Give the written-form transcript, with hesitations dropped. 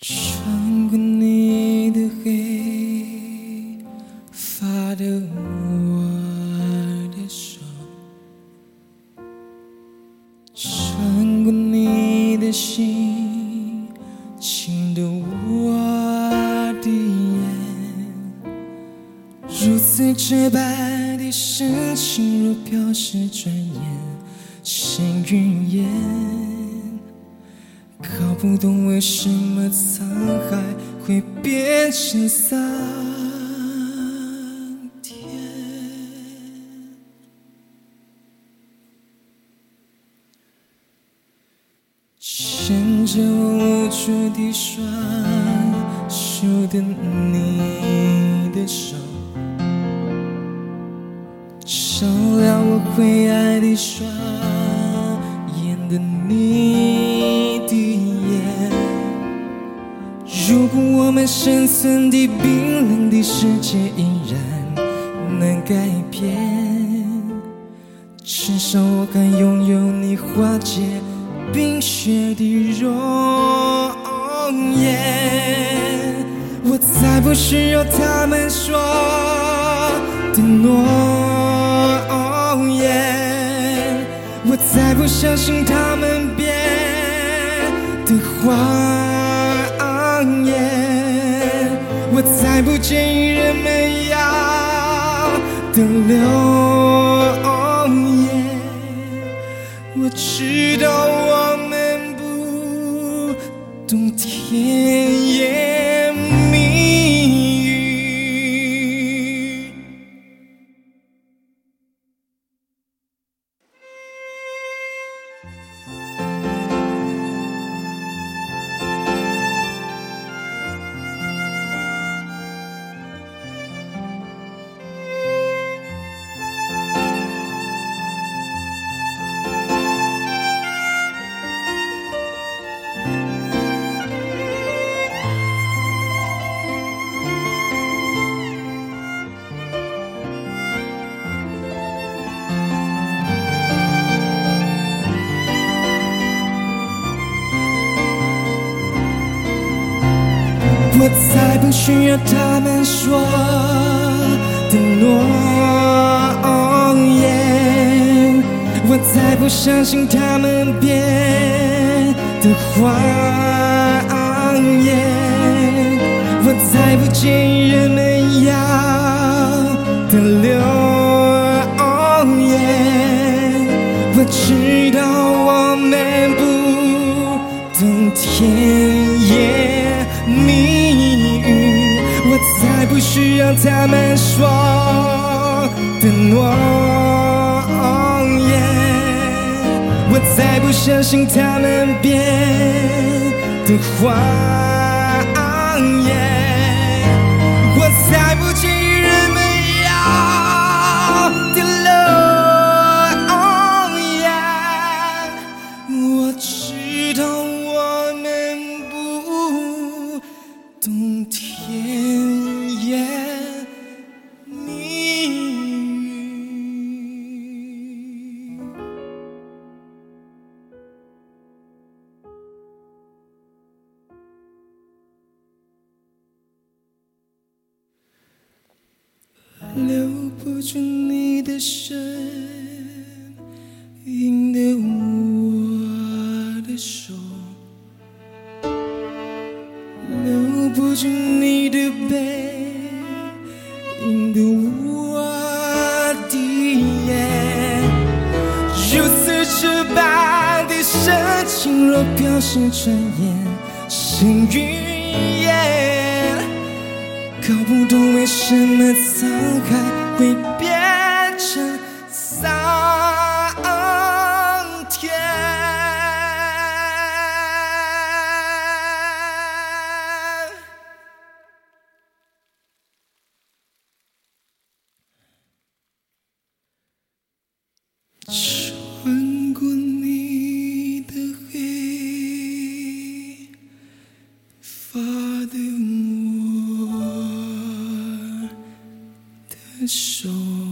穿过你的黑，发的我的手，穿过你的心，亲的我的眼，如此直白的深情，若飘逝转眼成云烟。搞不懂为什么沧海会变成桑田，牵着我无助的双手的你的手，照亮我灰暗的双眼的你的眼。如果我们生存的冰冷的世界依然能改变，至少我敢拥有你化解冰雪的容颜。我再不需要他们说的诺言，我再不相信他们编的谎言，我再不介意人们要的流言。我知道我们不懂甜言蜜语，我再不需要他们说的诺言，我再不相信他们编的谎言，我再不介意人们要的流言。我知道我们不懂甜言蜜语，我再不需要他们说的诺言，我再不相信他们编的谎言，我再不介意人们要的流言。我知道我们不懂甜言蜜语。留不住你的身影的我的手，留不住你的背影的我的眼。如此直白的深情，若飘逝转眼成云烟。搞不懂为什么沧海会变成桑田。穿过你的黑，发的我的手。